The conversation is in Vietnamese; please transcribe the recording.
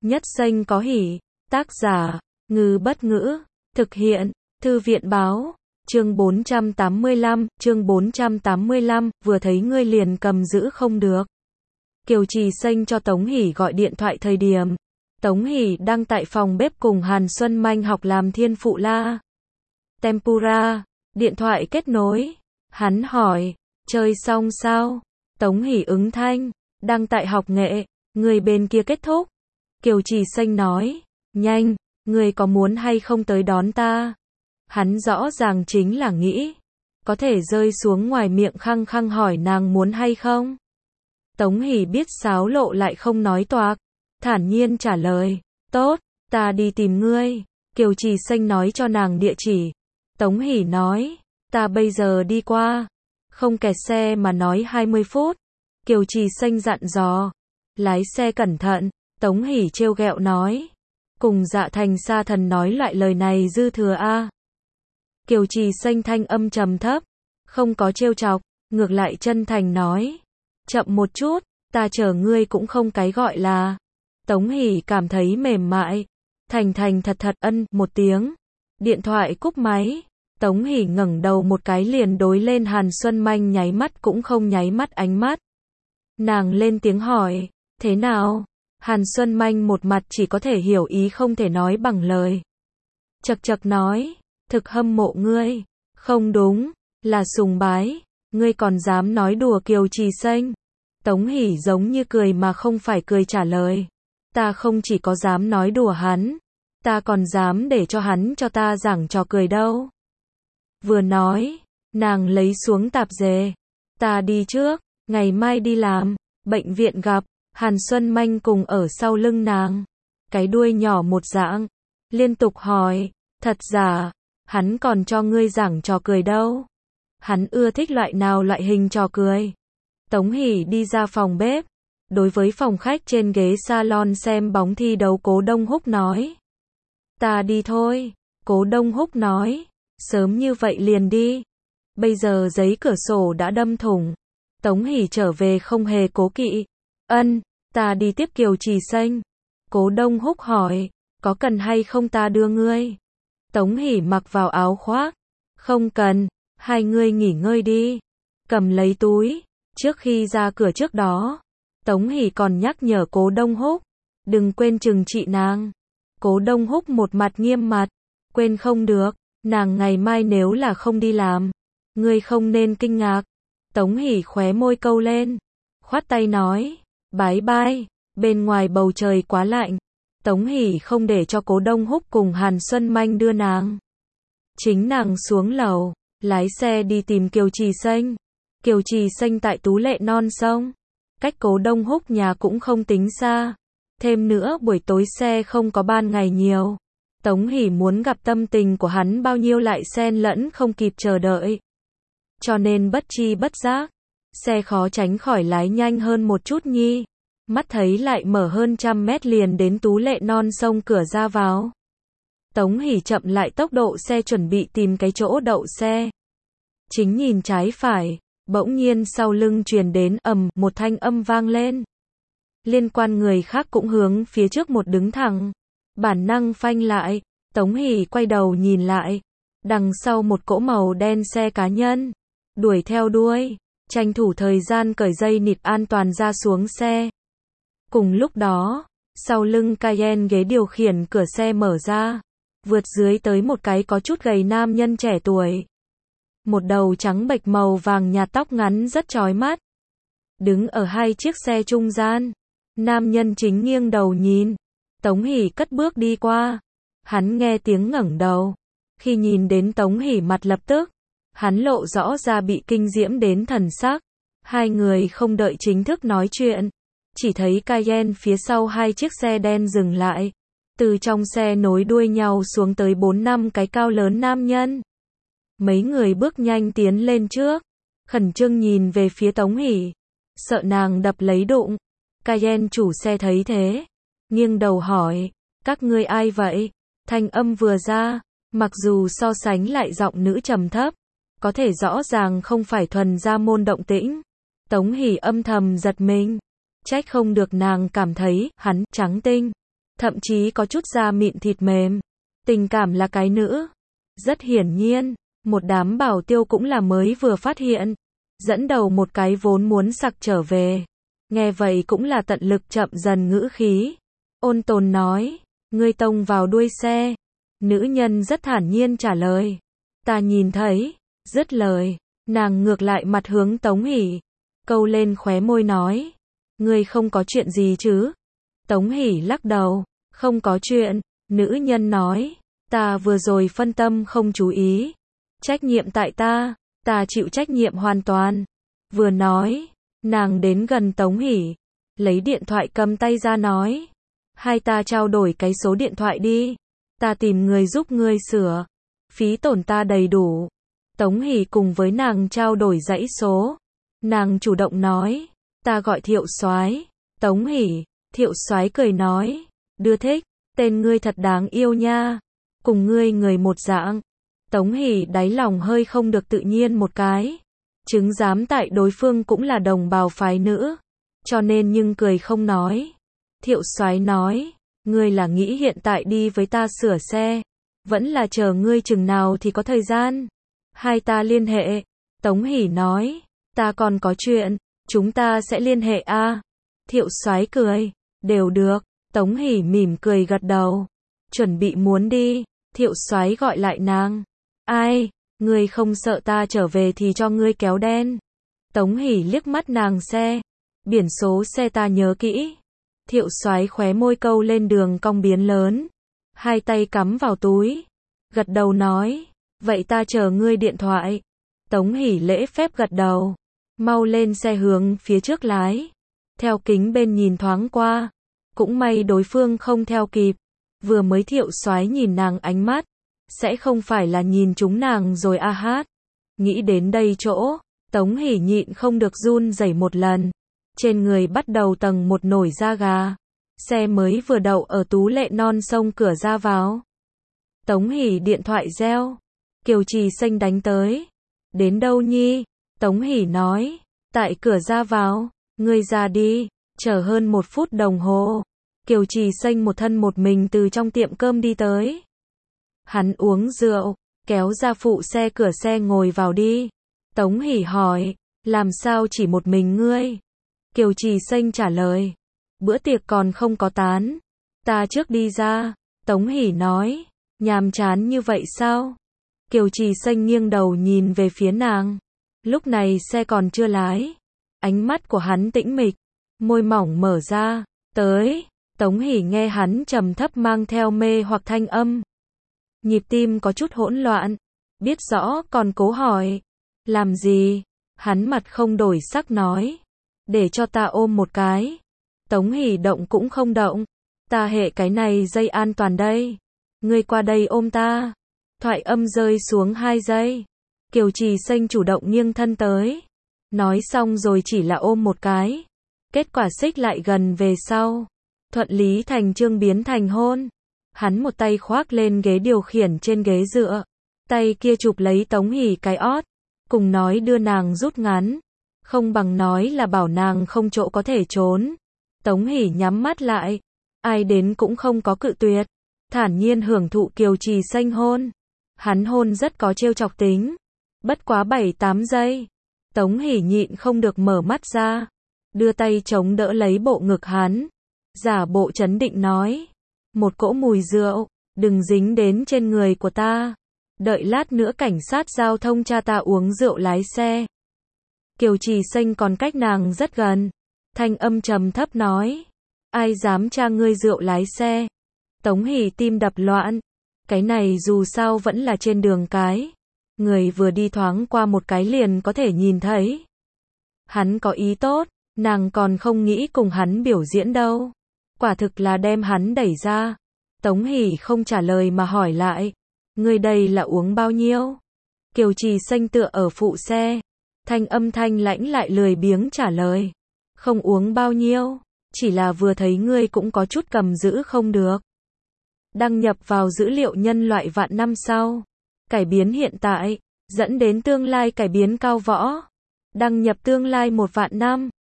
nhất xanh có hỉ. Tác giả, Ngư Bất Ngữ. Thực hiện, Thư viện Báo. Chương 485, vừa thấy ngươi liền cầm giữ không được. Kiều Trì Xanh cho Tống Hỷ gọi điện thoại thời điểm. Tống Hỷ đang tại phòng bếp cùng Hàn Xuân Manh học làm thiên phụ la tempura. Điện thoại kết nối. Hắn hỏi, chơi xong sao? Tống Hỷ ứng thanh, đang tại học nghệ, người bên kia kết thúc. Kiều Trì Xanh nói, nhanh, người có muốn hay không tới đón ta? Hắn rõ ràng chính là nghĩ, có thể rơi xuống ngoài miệng khăng khăng hỏi nàng muốn hay không. Tống Hỷ biết xáo lộ lại không nói toạc, thản nhiên trả lời, tốt, ta đi tìm ngươi. Kiều Trì Xanh nói cho nàng địa chỉ. Tống Hỷ nói, ta bây giờ đi qua, không kẹt xe mà nói 20 phút. Kiều Trì Xanh dặn dò, lái xe cẩn thận. Tống Hỷ trêu ghẹo nói, cùng Dạ Thành Sa Thần nói loại lời này dư thừa a. Kiều Trì Xanh thanh âm trầm thấp, không có trêu chọc, ngược lại chân thành nói, chậm một chút, ta chờ ngươi cũng không cái gọi là. Tống Hỷ cảm thấy mềm mại, thành thành thật thật ân một tiếng. Điện thoại cúp máy. Tống Hỷ ngẩng đầu một cái liền đối lên Hàn Xuân Manh nháy mắt cũng không nháy mắt ánh mắt. Nàng lên tiếng hỏi, thế nào? Hàn Xuân Manh một mặt chỉ có thể hiểu ý không thể nói bằng lời. Chậc chậc nói, thực hâm mộ ngươi. Không đúng, là sùng bái. Ngươi còn dám nói đùa Kiều Trì Xanh. Tống Hỷ giống như cười mà không phải cười trả lời. Ta không chỉ có dám nói đùa hắn, ta còn dám để cho hắn cho ta giảng trò cười đâu. Vừa nói, nàng lấy xuống tạp dề. Ta đi trước, ngày mai đi làm. Bệnh viện gặp. Hàn Xuân Manh cùng ở sau lưng nàng, cái đuôi nhỏ một dạng, liên tục hỏi, thật giả, hắn còn cho ngươi giảng trò cười đâu? Hắn ưa thích loại nào loại hình trò cười? Tống Hỷ đi ra phòng bếp, đối với phòng khách trên ghế salon xem bóng thi đấu Cố Đông Húc nói. Ta đi thôi. Cố Đông Húc nói, sớm như vậy liền đi. Bây giờ giấy cửa sổ đã đâm thủng. Tống Hỷ trở về không hề cố kỵ. Ân, ta đi tiếp Kiều Trì Xanh. Cố Đông Húc hỏi, có cần hay không ta đưa ngươi? Tống Hỷ mặc vào áo khoác. Không cần, hai ngươi nghỉ ngơi đi. Cầm lấy túi. Trước khi ra cửa trước đó, Tống Hỷ còn nhắc nhở Cố Đông Húc, đừng quên trừng trị nàng. Cố Đông Húc một mặt nghiêm mặt, quên không được, nàng ngày mai nếu là không đi làm, ngươi không nên kinh ngạc. Tống Hỷ khóe môi câu lên, khoát tay nói, bái bai. Bên ngoài bầu trời quá lạnh, Tống Hỷ không để cho Cố Đông Húc cùng Hàn Xuân Manh đưa nàng. Chính nàng xuống lầu, lái xe đi tìm Kiều Trì Xanh. Kiều Trì Xanh tại Tú Lệ non sông, cách Cố Đông Húc nhà cũng không tính xa. Thêm nữa buổi tối xe không có ban ngày nhiều. Tống Hỷ muốn gặp tâm tình của hắn bao nhiêu lại xen lẫn không kịp chờ đợi. Cho nên bất chi bất giác, xe khó tránh khỏi lái nhanh hơn một chút nhi. Mắt thấy lại mở hơn 100 mét liền đến Tú Lệ non sông cửa ra vào. Tống Hỷ chậm lại tốc độ xe chuẩn bị tìm cái chỗ đậu xe. Chính nhìn trái phải, bỗng nhiên sau lưng truyền đến ầm một thanh âm vang lên. Liên quan người khác cũng hướng phía trước một đứng thẳng. Bản năng phanh lại, Tống Hỷ quay đầu nhìn lại. Đằng sau một cỗ màu đen xe cá nhân. Đuổi theo đuôi, tranh thủ thời gian cởi dây nịt an toàn ra xuống xe. Cùng lúc đó, sau lưng Cayenne ghế điều khiển cửa xe mở ra. Vượt dưới tới một cái có chút gầy nam nhân trẻ tuổi. Một đầu trắng bệch màu vàng nhạt tóc ngắn rất chói mắt. Đứng ở hai chiếc xe trung gian. Nam nhân chính nghiêng đầu nhìn. Tống Hỷ cất bước đi qua. Hắn nghe tiếng ngẩng đầu. Khi nhìn đến Tống Hỷ mặt lập tức, hắn lộ rõ ra bị kinh diễm đến thần sắc. Hai người không đợi chính thức nói chuyện. Chỉ thấy Cayenne phía sau hai chiếc xe đen dừng lại. Từ trong xe nối đuôi nhau xuống tới 4-5 cái cao lớn nam nhân. Mấy người bước nhanh tiến lên trước. Khẩn trương nhìn về phía Tống Hỷ. Sợ nàng đập lấy đụng. Cayenne chủ xe thấy thế. Nghiêng đầu hỏi. Các ngươi ai vậy? Thanh âm vừa ra. Mặc dù so sánh lại giọng nữ trầm thấp. Có thể rõ ràng không phải thuần gia môn động tĩnh. Tống Hỷ âm thầm giật mình. Trách không được nàng cảm thấy hắn trắng tinh. thậm chí có chút da mịn thịt mềm. Tình cảm là cái nữ. Rất hiển nhiên, một đám bảo tiêu cũng là mới vừa phát hiện. Dẫn đầu một cái vốn muốn sặc trở về. Nghe vậy cũng là tận lực chậm dần ngữ khí. Ôn tồn nói, ngươi tông vào đuôi xe. Nữ nhân rất thản nhiên trả lời. Ta nhìn thấy, dứt lời, nàng ngược lại mặt hướng Tống Hỷ. Câu lên khóe môi nói, ngươi không có chuyện gì chứ? Tống Hỷ lắc đầu, không có chuyện. Nữ nhân nói, ta vừa rồi phân tâm không chú ý. Trách nhiệm tại ta chịu trách nhiệm hoàn toàn. Vừa nói, nàng đến gần Tống Hỷ, lấy điện thoại cầm tay ra nói, hai ta trao đổi cái số điện thoại đi, ta tìm người giúp ngươi sửa, phí tổn ta đầy đủ. Tống Hỷ cùng với nàng trao đổi dãy số, nàng chủ động nói, ta gọi Thiệu Soái. Tống Hỷ, Thiệu Soái cười nói, đưa thích, tên ngươi thật đáng yêu nha, cùng ngươi người một dạng. Tống Hỷ đáy lòng hơi không được tự nhiên một cái, chứng giám tại đối phương cũng là đồng bào phái nữ, cho nên nhưng cười không nói. Thiệu Soái nói, ngươi là nghĩ hiện tại đi với ta sửa xe, vẫn là chờ ngươi chừng nào thì có thời gian, hai ta liên hệ. Tống Hỷ nói, ta còn có chuyện, chúng ta sẽ liên hệ a. Thiệu Soái cười, đều được. Tống Hỷ mỉm cười gật đầu, chuẩn bị muốn đi. Thiệu Soái gọi lại nàng, ai, ngươi không sợ ta trở về thì cho ngươi kéo đen. Tống Hỷ liếc mắt nàng xe, biển số xe ta nhớ kỹ. Thiệu Soái khóe môi câu lên đường cong biến lớn, hai tay cắm vào túi, gật đầu nói, vậy ta chờ ngươi điện thoại. Tống Hỷ lễ phép gật đầu, mau lên xe hướng phía trước lái, theo kính bên nhìn thoáng qua, cũng may đối phương không theo kịp. Vừa mới Thiệu Soái nhìn nàng ánh mắt, sẽ không phải là nhìn chúng nàng rồi a hát. Nghĩ đến đây chỗ, Tống Hỷ nhịn không được run rẩy một lần, trên người bắt đầu tầng một nổi da gà. Xe mới vừa đậu ở Tú Lệ non sông cửa ra vào. Tống Hỷ điện thoại reo, Kiều Trì Xanh đánh tới. Đến đâu nhi? Tống Hỷ nói, tại cửa ra vào, ngươi ra đi. Chờ hơn 1 phút đồng hồ, Kiều Trì Xanh một thân một mình từ trong tiệm cơm đi tới. Hắn uống rượu, kéo ra phụ xe cửa xe ngồi vào đi. Tống Hỷ hỏi, làm sao chỉ một mình ngươi? Kiều Trì Xanh trả lời, bữa tiệc còn không có tán, ta trước đi ra. Tống Hỷ nói, nhàm chán như vậy sao? Kiều Trì Xanh nghiêng đầu nhìn về phía nàng. Lúc này xe còn chưa lái, ánh mắt của hắn tĩnh mịch, môi mỏng mở ra, tới. Tống Hỷ nghe hắn trầm thấp mang theo mê hoặc thanh âm, nhịp tim có chút hỗn loạn, biết rõ còn cố hỏi, làm gì? Hắn mặt không đổi sắc nói, để cho ta ôm một cái. Tống Hỷ động cũng không động, ta hệ cái này dây an toàn đây, ngươi qua đây ôm ta. Thoại âm rơi xuống 2 giây, Kiều Trì Xanh chủ động nghiêng thân tới, nói xong rồi chỉ là ôm một cái, kết quả xích lại gần về sau, thuận lý thành chương biến thành hôn. Hắn một tay khoác lên ghế điều khiển trên ghế dựa, tay kia chụp lấy Tống Hỷ cái ót, cùng nói đưa nàng rút ngắn, không bằng nói là bảo nàng không chỗ có thể trốn. Tống Hỷ nhắm mắt lại, ai đến cũng không có cự tuyệt, thản nhiên hưởng thụ Kiều Trì Xanh hôn. Hắn hôn rất có trêu chọc tính, bất quá 7-8 giây, Tống Hỷ nhịn không được mở mắt ra, đưa tay chống đỡ lấy bộ ngực hắn, giả bộ trấn định nói, một cỗ mùi rượu, đừng dính đến trên người của ta, đợi lát nữa cảnh sát giao thông cha ta uống rượu lái xe. Kiều Trì Xanh còn cách nàng rất gần, thanh âm trầm thấp nói, ai dám cha ngươi rượu lái xe? Tống Hỷ tim đập loạn, cái này dù sao vẫn là trên đường cái, người vừa đi thoáng qua một cái liền có thể nhìn thấy. Hắn có ý tốt, nàng còn không nghĩ cùng hắn biểu diễn đâu. Quả thực là đem hắn đẩy ra. Tống Hỷ không trả lời mà hỏi lại, ngươi đây là uống bao nhiêu? Kiều Trì Xanh tựa ở phụ xe, thanh âm thanh lãnh lại lười biếng trả lời, không uống bao nhiêu, chỉ là vừa thấy ngươi cũng có chút cầm giữ không được. Đăng nhập vào dữ liệu nhân loại vạn năm sau, cải biến hiện tại, dẫn đến tương lai cải biến cao võ. Đăng nhập tương lai 1 vạn năm.